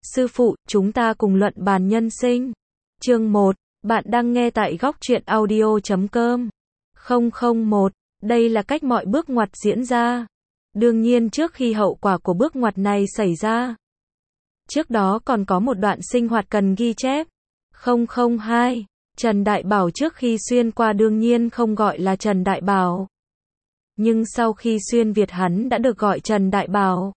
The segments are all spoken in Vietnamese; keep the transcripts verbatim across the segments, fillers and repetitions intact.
Sư phụ, chúng ta cùng luận bàn nhân sinh. Chương một, bạn đang nghe tại góc truyện audio chấm com. không không một, đây là cách mọi bước ngoặt diễn ra. Đương nhiên trước khi hậu quả của bước ngoặt này xảy ra. Trước đó còn có một đoạn sinh hoạt cần ghi chép. không không hai, Trần Đại Bảo trước khi xuyên qua đương nhiên không gọi là Trần Đại Bảo. Nhưng sau khi xuyên Việt hắn đã được gọi Trần Đại Bảo.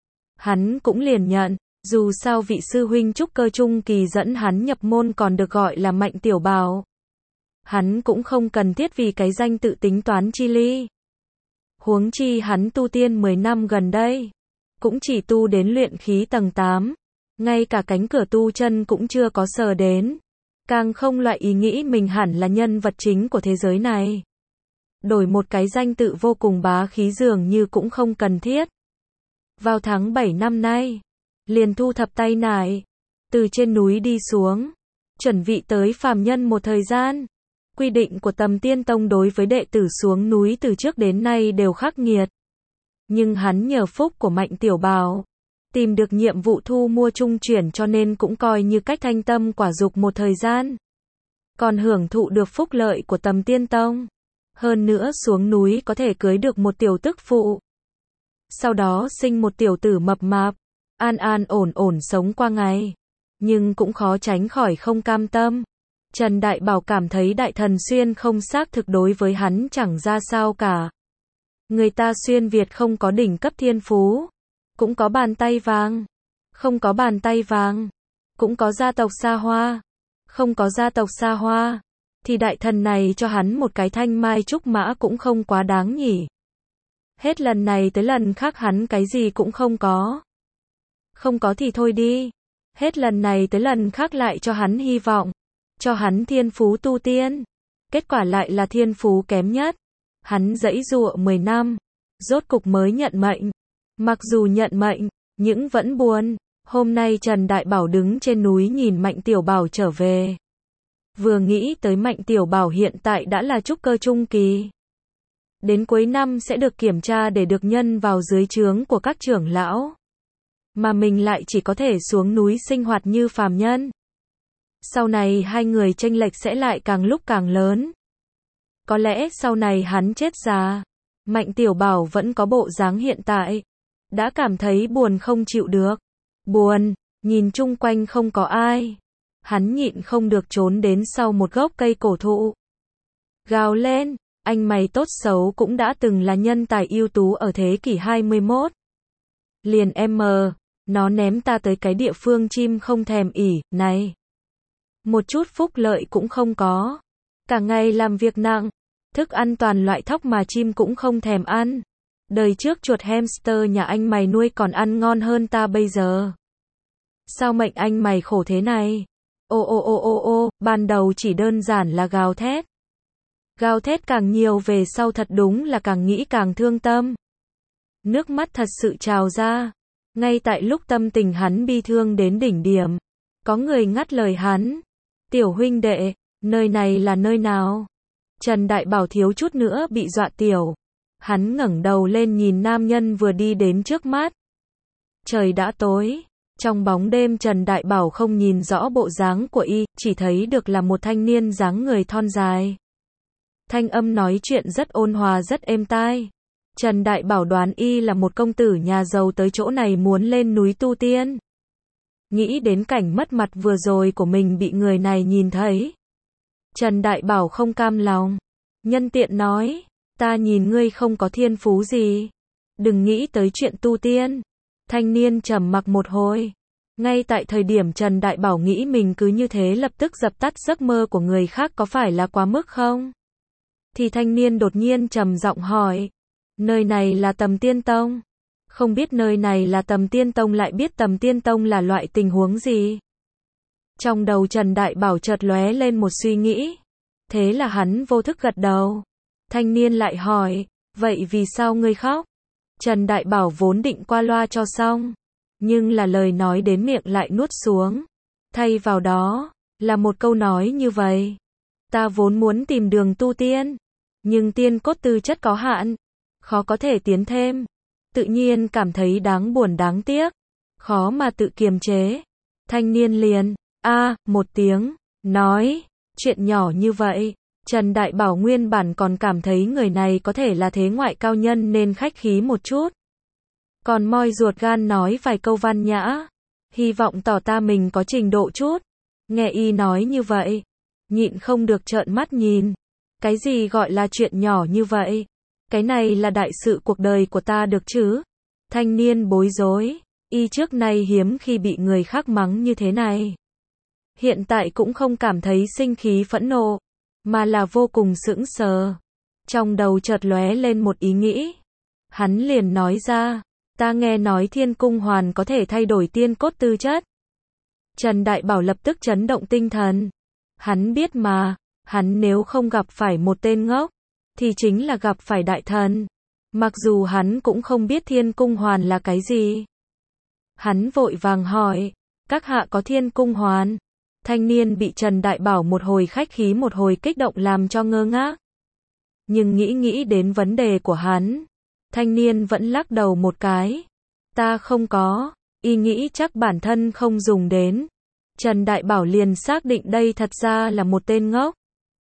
Hắn cũng liền nhận, dù sao vị sư huynh trúc cơ trung kỳ dẫn hắn nhập môn còn được gọi là Mạnh Tiểu Bảo. Hắn cũng không cần thiết vì cái danh tự tính toán chi ly. Huống chi hắn tu tiên mười năm gần đây, cũng chỉ tu đến luyện khí tầng tám, ngay cả cánh cửa tu chân cũng chưa có sờ đến, càng không loại ý nghĩ mình hẳn là nhân vật chính của thế giới này. Đổi một cái danh tự vô cùng bá khí dường như cũng không cần thiết. Vào tháng bảy năm nay, liền thu thập tay nải, từ trên núi đi xuống, chuẩn bị tới phàm nhân một thời gian. Quy định của Tầm Tiên Tông đối với đệ tử xuống núi từ trước đến nay đều khắc nghiệt. Nhưng hắn nhờ phúc của Mạnh Tiểu Bảo, tìm được nhiệm vụ thu mua trung chuyển cho nên cũng coi như cách thanh tâm quả dục một thời gian. Còn hưởng thụ được phúc lợi của Tầm Tiên Tông. Hơn nữa xuống núi có thể cưới được một tiểu tức phụ. Sau đó sinh một tiểu tử mập mạp, an an ổn ổn sống qua ngày. Nhưng cũng khó tránh khỏi không cam tâm. Trần Đại Bảo cảm thấy Đại Thần Xuyên không xác thực đối với hắn chẳng ra sao cả. Người ta xuyên Việt không có đỉnh cấp thiên phú, cũng có bàn tay vàng, không có bàn tay vàng, cũng có gia tộc xa hoa, không có gia tộc xa hoa, thì đại thần này cho hắn một cái thanh mai trúc mã cũng không quá đáng nhỉ. Hết lần này tới lần khác hắn cái gì cũng không có. Không có thì thôi đi. Hết lần này tới lần khác lại cho hắn hy vọng, cho hắn thiên phú tu tiên. Kết quả lại là thiên phú kém nhất. Hắn giãy giụa mười năm, rốt cục mới nhận mệnh. Mặc dù nhận mệnh, nhưng vẫn buồn. Hôm nay Trần Đại Bảo đứng trên núi nhìn Mạnh Tiểu Bảo trở về. Vừa nghĩ tới Mạnh Tiểu Bảo hiện tại đã là trúc cơ trung kỳ. Đến cuối năm sẽ được kiểm tra để được nhân vào dưới trướng của các trưởng lão. Mà mình lại chỉ có thể xuống núi sinh hoạt như phàm nhân. Sau này hai người chênh lệch sẽ lại càng lúc càng lớn. Có lẽ sau này hắn chết già, Mạnh Tiểu Bảo vẫn có bộ dáng hiện tại. Đã cảm thấy buồn không chịu được. Buồn, nhìn chung quanh không có ai. Hắn nhịn không được trốn đến sau một gốc cây cổ thụ. Gào lên, anh mày tốt xấu cũng đã từng là nhân tài ưu tú ở thế kỷ hai mươi mốt. Liền em mờ, nó ném ta tới cái địa phương chim không thèm ỉ, này. Một chút phúc lợi cũng không có. Cả ngày làm việc nặng, thức ăn toàn loại thóc mà chim cũng không thèm ăn. Đời trước chuột hamster nhà anh mày nuôi còn ăn ngon hơn ta bây giờ. Sao mệnh anh mày khổ thế này? Ô ô ô ô ô, ban đầu chỉ đơn giản là gào thét. Gào thét càng nhiều về sau thật đúng là càng nghĩ càng thương tâm. Nước mắt thật sự trào ra. Ngay tại lúc tâm tình hắn bi thương đến đỉnh điểm, có người ngắt lời hắn. Tiểu huynh đệ, nơi này là nơi nào? Trần Đại Bảo thiếu chút nữa bị dọa tiểu. Hắn ngẩng đầu lên nhìn nam nhân vừa đi đến trước mắt. Trời đã tối. Trong bóng đêm Trần Đại Bảo không nhìn rõ bộ dáng của y, chỉ thấy được là một thanh niên dáng người thon dài. Thanh âm nói chuyện rất ôn hòa rất êm tai. Trần Đại Bảo đoán y là một công tử nhà giàu tới chỗ này muốn lên núi tu tiên. Nghĩ đến cảnh mất mặt vừa rồi của mình bị người này nhìn thấy. Trần Đại Bảo không cam lòng. Nhân tiện nói, ta nhìn ngươi không có thiên phú gì. Đừng nghĩ tới chuyện tu tiên. Thanh niên trầm mặc một hồi. Ngay tại thời điểm Trần Đại Bảo nghĩ mình cứ như thế lập tức dập tắt giấc mơ của người khác có phải là quá mức không? Thì thanh niên đột nhiên trầm giọng hỏi. Nơi này là Tầm Tiên Tông. Không biết nơi này là Tầm Tiên Tông lại biết Tầm Tiên Tông là loại tình huống gì? Trong đầu Trần Đại Bảo chợt lóe lên một suy nghĩ. Thế là hắn vô thức gật đầu. Thanh niên lại hỏi. Vậy vì sao ngươi khóc? Trần Đại Bảo vốn định qua loa cho xong. Nhưng là lời nói đến miệng lại nuốt xuống. Thay vào đó, là một câu nói như vậy. Ta vốn muốn tìm đường tu tiên. Nhưng tiên cốt tư chất có hạn. Khó có thể tiến thêm. Tự nhiên cảm thấy đáng buồn đáng tiếc. Khó mà tự kiềm chế. Thanh niên liền, a, một tiếng, nói, chuyện nhỏ như vậy. Trần Đại Bảo nguyên bản còn cảm thấy người này có thể là thế ngoại cao nhân nên khách khí một chút. Còn moi ruột gan nói vài câu văn nhã, hy vọng tỏ ta mình có trình độ chút. Nghe y nói như vậy, nhịn không được trợn mắt nhìn. Cái gì gọi là chuyện nhỏ như vậy? Cái này là đại sự cuộc đời của ta được chứ? Thanh niên bối rối, y trước nay hiếm khi bị người khác mắng như thế này. Hiện tại cũng không cảm thấy sinh khí phẫn nộ, mà là vô cùng sững sờ. Trong đầu chợt lóe lên một ý nghĩ. Hắn liền nói ra, ta nghe nói Thiên Cung Hoàn có thể thay đổi tiên cốt tư chất. Trần Đại Bảo lập tức chấn động tinh thần. Hắn biết mà, hắn nếu không gặp phải một tên ngốc, thì chính là gặp phải đại thần. Mặc dù hắn cũng không biết Thiên Cung Hoàn là cái gì. Hắn vội vàng hỏi, các hạ có Thiên Cung Hoàn? Thanh niên bị Trần Đại Bảo một hồi khách khí một hồi kích động làm cho ngơ ngác. Nhưng nghĩ nghĩ đến vấn đề của hắn, thanh niên vẫn lắc đầu một cái. Ta không có, y nghĩ chắc bản thân không dùng đến. Trần Đại Bảo liền xác định đây thật ra là một tên ngốc.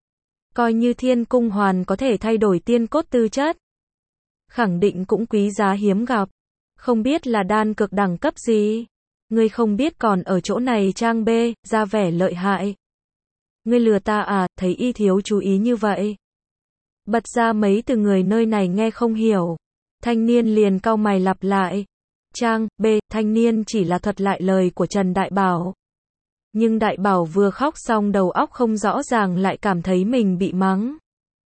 Coi như Thiên Cung Hoàn có thể thay đổi tiên cốt tư chất, khẳng định cũng quý giá hiếm gặp. Không biết là đan cực đẳng cấp gì. Ngươi không biết còn ở chỗ này trang bê, ra vẻ lợi hại. Ngươi lừa ta à, thấy y thiếu chú ý như vậy. Bật ra mấy từ người nơi này nghe không hiểu. Thanh niên liền cau mày lặp lại. Trang, B, thanh niên chỉ là thuật lại lời của Trần Đại Bảo. Nhưng Đại Bảo vừa khóc xong đầu óc không rõ ràng lại cảm thấy mình bị mắng.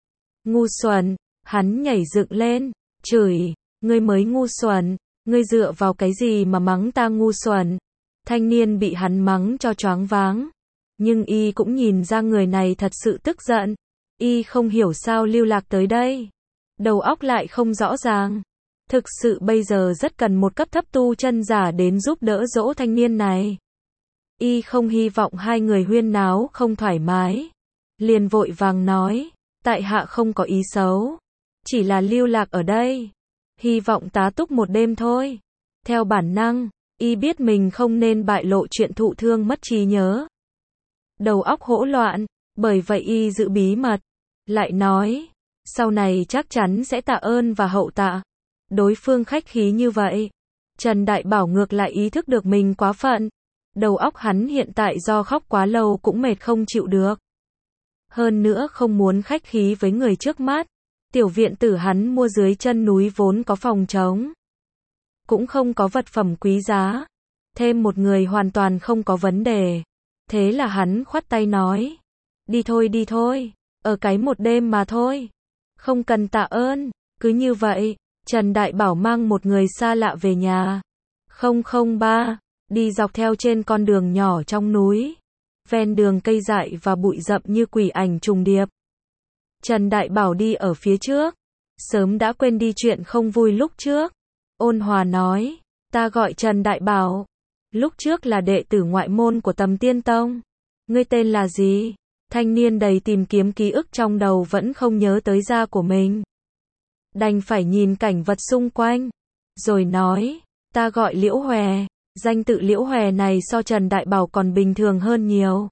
Ngu xuẩn, hắn nhảy dựng lên, chửi, ngươi mới ngu xuẩn. Ngươi dựa vào cái gì mà mắng ta ngu xuẩn? Thanh niên bị hắn mắng cho choáng váng. Nhưng y cũng nhìn ra người này thật sự tức giận. Y không hiểu sao lưu lạc tới đây. Đầu óc lại không rõ ràng. Thực sự bây giờ rất cần một cấp thấp tu chân giả đến giúp đỡ dỗ thanh niên này. Y không hy vọng hai người huyên náo không thoải mái. Liền vội vàng nói, tại hạ không có ý xấu. Chỉ là lưu lạc ở đây. Hy vọng tá túc một đêm thôi. Theo bản năng, y biết mình không nên bại lộ chuyện thụ thương mất trí nhớ. Đầu óc hỗn loạn, bởi vậy y giữ bí mật. Lại nói, sau này chắc chắn sẽ tạ ơn và hậu tạ. Đối phương khách khí như vậy. Trần Đại Bảo ngược lại ý thức được mình quá phận. Đầu óc hắn hiện tại do khóc quá lâu cũng mệt không chịu được. Hơn nữa không muốn khách khí với người trước mắt. Tiểu viện tử hắn mua dưới chân núi vốn có phòng trống. Cũng không có vật phẩm quý giá. Thêm một người hoàn toàn không có vấn đề. Thế là hắn khoát tay nói. Đi thôi đi thôi. Ở cái một đêm mà thôi. Không cần tạ ơn. Cứ như vậy, Trần Đại Bảo mang một người xa lạ về nhà. không không ba. Đi dọc theo trên con đường nhỏ trong núi. Ven đường cây dại và bụi rậm như quỷ ảnh trùng điệp. Trần Đại Bảo đi ở phía trước. Sớm đã quên đi chuyện không vui lúc trước. Ôn hòa nói. Ta gọi Trần Đại Bảo. Lúc trước là đệ tử ngoại môn của Tầm Tiên Tông. Ngươi tên là gì? Thanh niên đầy tìm kiếm ký ức trong đầu vẫn không nhớ tới gia của mình. Đành phải nhìn cảnh vật xung quanh. Rồi nói. Ta gọi Liễu Hòe. Danh tự Liễu Hòe này so Trần Đại Bảo còn bình thường hơn nhiều.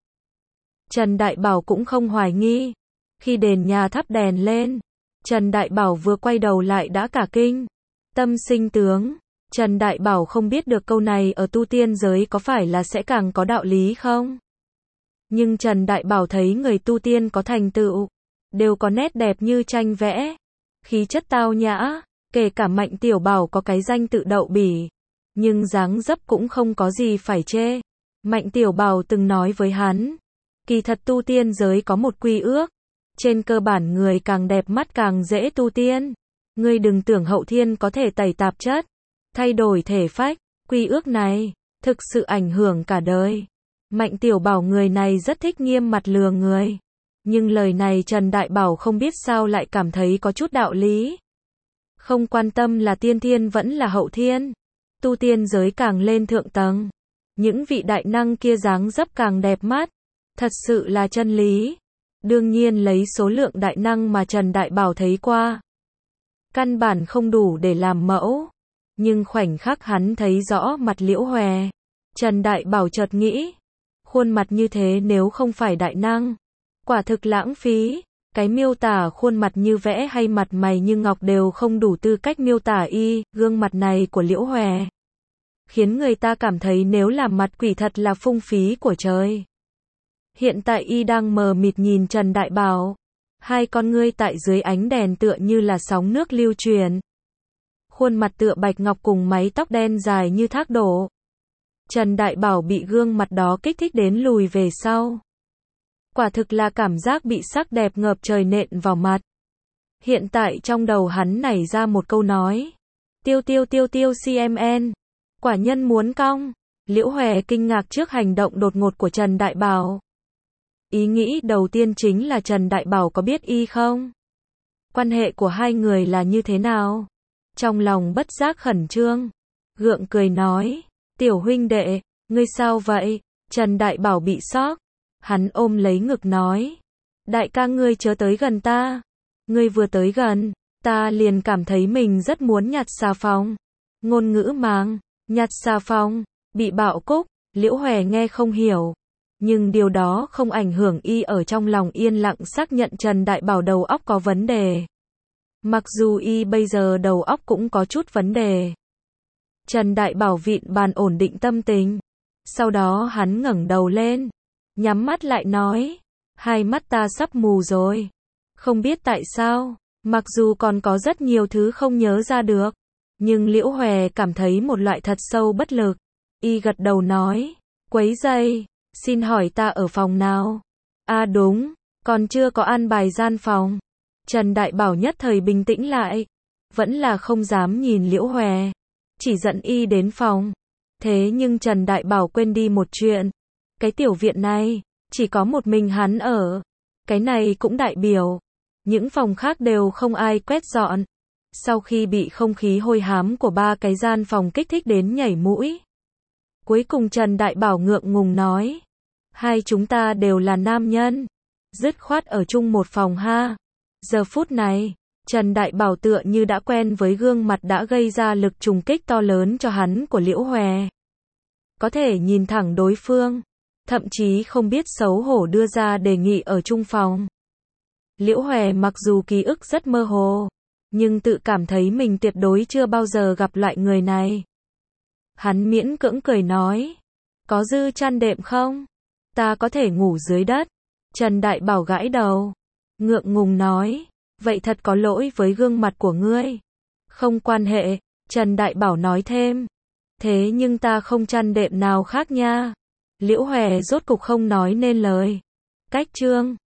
Trần Đại Bảo cũng không hoài nghi. Khi đền nhà thắp đèn lên, Trần Đại Bảo vừa quay đầu lại đã cả kinh. Tâm sinh tướng. Trần Đại Bảo không biết được câu này ở tu tiên giới có phải là sẽ càng có đạo lý không? Nhưng Trần Đại Bảo thấy người tu tiên có thành tựu, đều có nét đẹp như tranh vẽ, khí chất tao nhã, kể cả Mạnh Tiểu Bảo có cái danh tự đậu bỉ, nhưng dáng dấp cũng không có gì phải chê. Mạnh Tiểu Bảo từng nói với hắn, kỳ thật tu tiên giới có một quy ước, trên cơ bản người càng đẹp mắt càng dễ tu tiên. Ngươi đừng tưởng hậu thiên có thể tẩy tạp chất, thay đổi thể phách, quy ước này thực sự ảnh hưởng cả đời. Mạnh Tiểu Bảo người này rất thích nghiêm mặt lừa người. Nhưng lời này Trần Đại Bảo không biết sao lại cảm thấy có chút đạo lý. Không quan tâm là tiên thiên vẫn là hậu thiên. Tu tiên giới càng lên thượng tầng, những vị đại năng kia dáng dấp càng đẹp mắt. Thật sự là chân lý. Đương nhiên lấy số lượng đại năng mà Trần Đại Bảo thấy qua, căn bản không đủ để làm mẫu. Nhưng khoảnh khắc hắn thấy rõ mặt Liễu Hòe, Trần Đại Bảo chợt nghĩ, khuôn mặt như thế nếu không phải đại năng, quả thực lãng phí. Cái miêu tả khuôn mặt như vẽ hay mặt mày như ngọc đều không đủ tư cách miêu tả y, gương mặt này của Liễu Hòe khiến người ta cảm thấy nếu làm mặt quỷ thật là phung phí của trời. Hiện tại y đang mờ mịt nhìn Trần Đại Bảo, hai con ngươi tại dưới ánh đèn tựa như là sóng nước lưu truyền. Khuôn mặt tựa bạch ngọc cùng mái tóc đen dài như thác đổ. Trần Đại Bảo bị gương mặt đó kích thích đến lùi về sau. Quả thực là cảm giác bị sắc đẹp ngập trời nện vào mặt. Hiện tại trong đầu hắn nảy ra một câu nói. Tiêu tiêu tiêu tiêu xê em en. Quả nhân muốn cong. Liễu Hòe kinh ngạc trước hành động đột ngột của Trần Đại Bảo. Ý nghĩ đầu tiên chính là Trần Đại Bảo có biết y không? Quan hệ của hai người là như thế nào? Trong lòng bất giác khẩn trương. Gượng cười nói. Tiểu huynh đệ, ngươi sao vậy? Trần Đại Bảo bị sốc. Hắn ôm lấy ngực nói. Đại ca ngươi chớ tới gần ta. Ngươi vừa tới gần, ta liền cảm thấy mình rất muốn nhặt xà phòng. Ngôn ngữ màng, nhặt xà phòng, bị bạo cúc, Liễu Hòe nghe không hiểu. Nhưng điều đó không ảnh hưởng y ở trong lòng yên lặng xác nhận Trần Đại Bảo đầu óc có vấn đề. Mặc dù y bây giờ đầu óc cũng có chút vấn đề. Trần Đại Bảo vịn bàn ổn định tâm tình. Sau đó hắn ngẩng đầu lên, nhắm mắt lại nói. Hai mắt ta sắp mù rồi. Không biết tại sao, mặc dù còn có rất nhiều thứ không nhớ ra được. Nhưng Liễu Hòe cảm thấy một loại thật sâu bất lực. Y gật đầu nói. Quấy rầy, xin hỏi ta ở phòng nào? À đúng, còn chưa có an bài gian phòng. Trần Đại Bảo nhất thời bình tĩnh lại. Vẫn là không dám nhìn Liễu Hòe. Chỉ dẫn y đến phòng. Thế nhưng Trần Đại Bảo quên đi một chuyện. Cái tiểu viện này, chỉ có một mình hắn ở. Cái này cũng đại biểu. Những phòng khác đều không ai quét dọn. Sau khi bị không khí hôi hám của ba cái gian phòng kích thích đến nhảy mũi. Cuối cùng Trần Đại Bảo ngượng ngùng nói. Hai chúng ta đều là nam nhân. Dứt khoát ở chung một phòng ha. Giờ phút này, Trần Đại Bảo tựa như đã quen với gương mặt đã gây ra lực trùng kích to lớn cho hắn của Liễu Hòe. Có thể nhìn thẳng đối phương. Thậm chí không biết xấu hổ đưa ra đề nghị ở chung phòng. Liễu Hòe mặc dù ký ức rất mơ hồ, nhưng tự cảm thấy mình tuyệt đối chưa bao giờ gặp loại người này. Hắn miễn cưỡng cười nói. Có dư chăn đệm không? Ta có thể ngủ dưới đất. Trần Đại Bảo gãi đầu. Ngượng ngùng nói. Vậy thật có lỗi với gương mặt của ngươi. Không quan hệ, Trần Đại Bảo nói thêm. Thế nhưng ta không chăn đệm nào khác nha. Liễu Hòe rốt cục không nói nên lời. Cách chương